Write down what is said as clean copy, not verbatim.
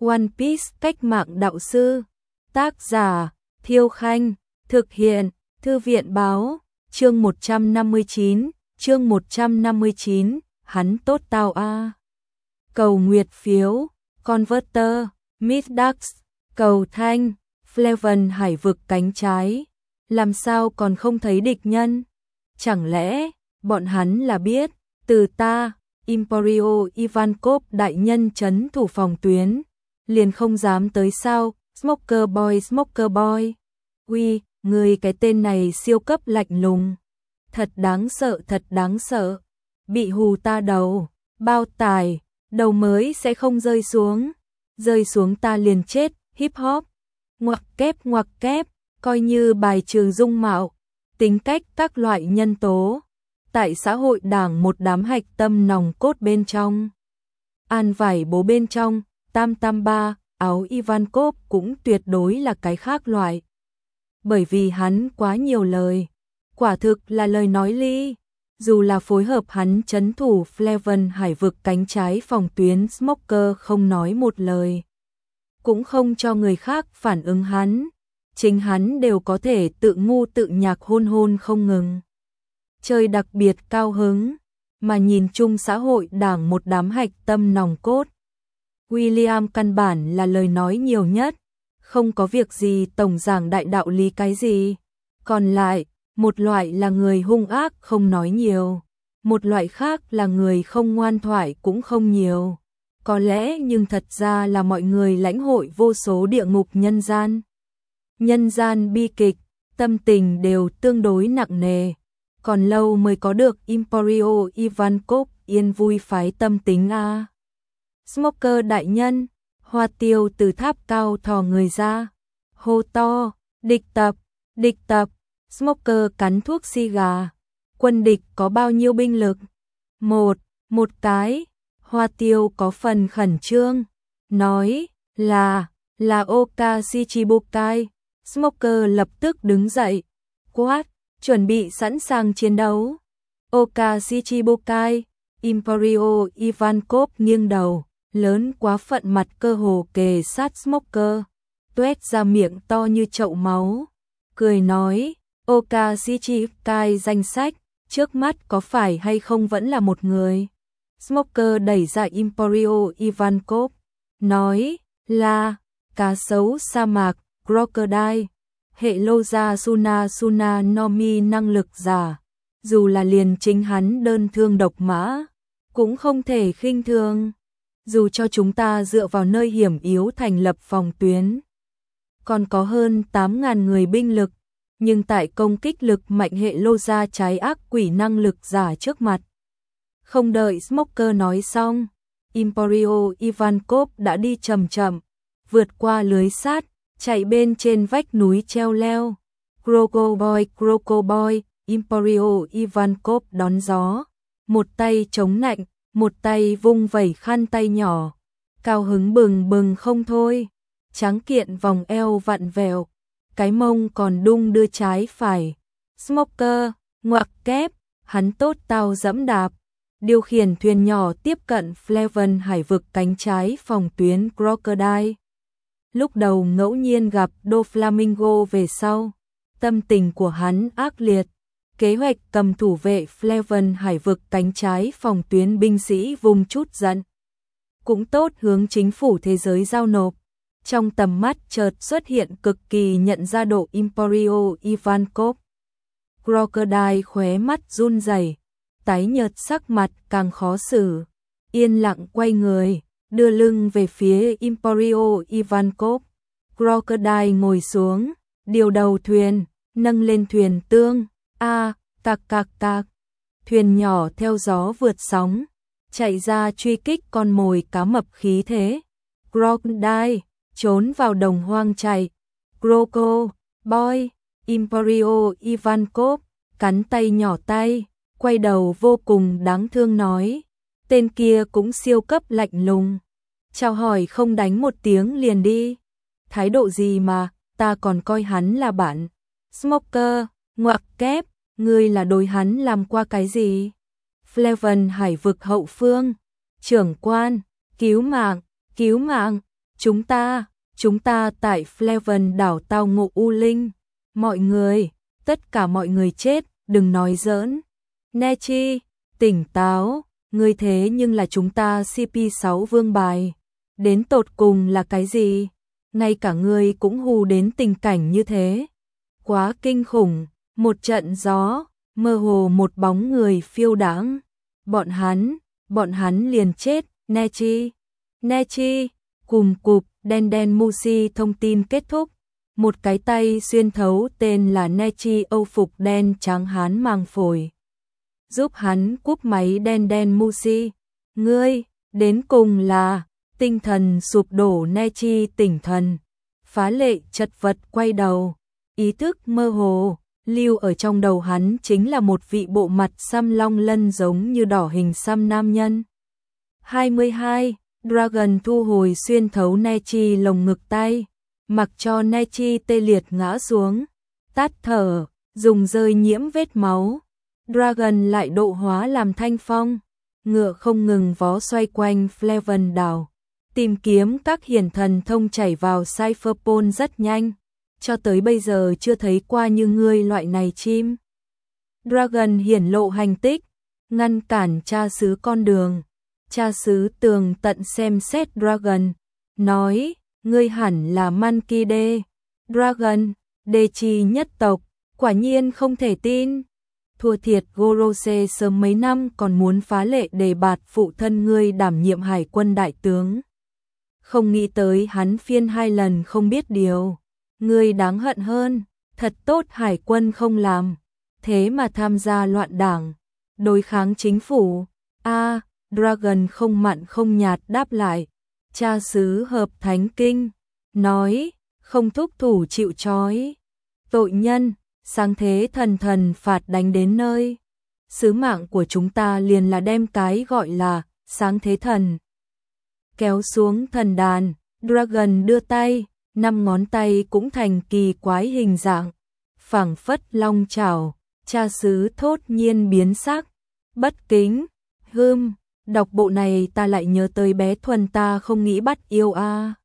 One Piece cách mạng đạo sư. Tác giả Thiêu Khanh. Thực hiện Thư viện Báo. Chương 159. Hắn tốt tao a. Cầu nguyệt phiếu. Converter. Middax. Cầu thanh. Fleven hải vực cánh trái. Làm sao còn không thấy địch nhân? Chẳng lẽ bọn hắn là biết từ ta Emporio Ivankov đại nhân trấn thủ phòng tuyến liền không dám tới sao? Smoker Boy. Uy, người cái tên này siêu cấp lạnh lùng. Thật đáng sợ. Bị hù ta đầu, bao tải, đầu mới sẽ không rơi xuống. Rơi xuống ta liền chết, hip hop. Ngoặc kép, coi như bài trường dung mạo, tính cách các loại nhân tố. Tại xã hội đảng một đám hạch tâm nòng cốt bên trong. An vải bố bên trong, tam ba, áo Ivankov cũng tuyệt đối là cái khác loại. Bởi vì hắn quá nhiều lời, quả thực là lời nói ly. Dù là phối hợp hắn trấn thủ Fleven hải vực cánh trái phòng tuyến, Smoker không nói một lời. Cũng không cho người khác phản ứng hắn. Chính hắn đều có thể tự ngu tự nhạc hôn không ngừng. Chơi đặc biệt cao hứng, mà nhìn chung xã hội đảng một đám hạch tâm nòng cốt. William căn bản là lời nói nhiều nhất, không có việc gì tổng giảng đại đạo lý cái gì. Còn lại, một loại là người hung ác không nói nhiều, một loại khác là người không ngoan thoại cũng không nhiều. Có lẽ nhưng thật ra là mọi người lãnh hội vô số địa ngục nhân gian bi kịch, tâm tình đều tương đối nặng nề. Còn lâu mới có được Emporio Ivankov yên vui phái tâm tính a. Smoker đại nhân, Hoa Tiêu từ tháp cao thò người ra, hô to, địch tập. Smoker cắn thuốc xì gà. Quân địch có bao nhiêu binh lực? Một cái. Hoa Tiêu có phần khẩn trương, nói là Oka Shichibukai. Smoker lập tức đứng dậy, quát, chuẩn bị sẵn sàng chiến đấu. Oka Shichibukai. Emporio Ivankov nghiêng đầu, lớn quá phận mặt cơ hồ kề sát Smoker, tuét ra miệng to như chậu máu, cười nói, Oka Shichibukai danh sách, trước mắt có phải hay không vẫn là một người. Smoker đẩy ra Emporio Ivankov, nói là cá sấu sa mạc, crocodile, hệ lô gia Suna Nomi năng lực giả. Dù là liền chính hắn đơn thương độc mã, cũng không thể khinh thường. Dù cho chúng ta dựa vào nơi hiểm yếu thành lập phòng tuyến, còn có hơn 8.000 người binh lực, nhưng tại công kích lực mạnh hệ lô gia trái ác quỷ năng lực giả trước mặt. Không đợi Smoker nói xong, Emporio Ivankov đã đi chậm, vượt qua lưới sát, chạy bên trên vách núi treo leo. Croco Boy, Emporio Ivankov đón gió, một tay chống nạnh, một tay vung vẩy khăn tay nhỏ, cao hứng bừng không thôi, tráng kiện vòng eo vặn vẹo, cái mông còn đung đưa trái phải. Smoker, ngoặc kép, hắn tốt tao dẫm đạp, điều khiển thuyền nhỏ tiếp cận Fleven hải vực cánh trái phòng tuyến Crocodile. Lúc đầu ngẫu nhiên gặp Doflamingo về sau, tâm tình của hắn ác liệt. Kế hoạch cầm thủ vệ Fleven hải vực cánh trái phòng tuyến binh sĩ vùng chút giận. Cũng tốt hướng chính phủ thế giới giao nộp. Trong tầm mắt chợt xuất hiện cực kỳ nhận ra độ Emporio Ivankov. Crocodile khóe mắt run rẩy, tái nhợt sắc mặt càng khó xử. Yên lặng quay người, đưa lưng về phía Emporio Ivankov. Crocodile ngồi xuống, điều đầu thuyền, nâng lên thuyền tương. Cạc. Thuyền nhỏ theo gió vượt sóng, chạy ra truy kích con mồi cá mập khí thế. Crocodile trốn vào đồng hoang chạy. Croco Boy, Emporio Ivankov cắn tay nhỏ tay, quay đầu vô cùng đáng thương nói, tên kia cũng siêu cấp lạnh lùng. Chào hỏi không đánh một tiếng liền đi. Thái độ gì mà, ta còn coi hắn là bạn. Smoker, ngoặc kép, ngươi là đối hắn làm qua cái gì? Fleven hải vực hậu phương, trưởng quan, cứu mạng, Chúng ta tại Fleven đảo tao ngộ U Linh. Mọi người, tất cả mọi người chết, đừng nói giỡn. Nechi, tỉnh táo, ngươi thế nhưng là chúng ta CP6 vương bài. Đến tột cùng là cái gì? Ngay cả ngươi cũng hù đến tình cảnh như thế. Quá kinh khủng, một trận gió, mơ hồ một bóng người phiêu đãng. Bọn hắn liền chết, Nechi, cùm cụp, đen Musi thông tin kết thúc. Một cái tay xuyên thấu tên là Nechi Âu phục đen trắng hán mang phổi. Giúp hắn cúp máy đen Musi. Ngươi, đến cùng là, tinh thần sụp đổ Nechi tỉnh thần. Phá lệ chật vật quay đầu, ý thức mơ hồ, lưu ở trong đầu hắn chính là một vị bộ mặt xăm long lân giống như đỏ hình xăm nam nhân. 22. Dragon thu hồi xuyên thấu Nechi lồng ngực tay, mặc cho Nechi tê liệt ngã xuống, tát thở, dùng rơi nhiễm vết máu. Dragon lại độ hóa làm thanh phong, ngựa không ngừng vó xoay quanh Fleven đảo, tìm kiếm các hiển thần thông chảy vào Cypherpole rất nhanh, cho tới bây giờ chưa thấy qua như ngươi loại này chim. Dragon hiển lộ hành tích, ngăn cản cha xứ con đường. Cha xứ tường tận xem xét Dragon, nói, ngươi hẳn là Mankide. Dragon, đê chi nhất tộc, quả nhiên không thể tin. Thua thiệt Gorose sớm mấy năm còn muốn phá lệ đề bạt phụ thân ngươi đảm nhiệm hải quân đại tướng. Không nghĩ tới hắn phiên 2 lần không biết điều. Ngươi đáng hận hơn, thật tốt hải quân không làm, thế mà tham gia loạn đảng, đối kháng chính phủ. Dragon không mặn không nhạt đáp lại. Cha xứ hợp thánh kinh, nói, không thúc thủ chịu trói. Tội nhân, sáng thế thần phạt đánh đến nơi. Sứ mạng của chúng ta liền là đem cái gọi là sáng thế thần kéo xuống thần đàn. Dragon đưa tay, 5 ngón tay cũng thành kỳ quái hình dạng, phảng phất long chảo. Cha xứ thốt nhiên biến sắc, bất kính. Đọc bộ này ta lại nhớ tới bé Thuần ta không nghĩ bắt yêu a.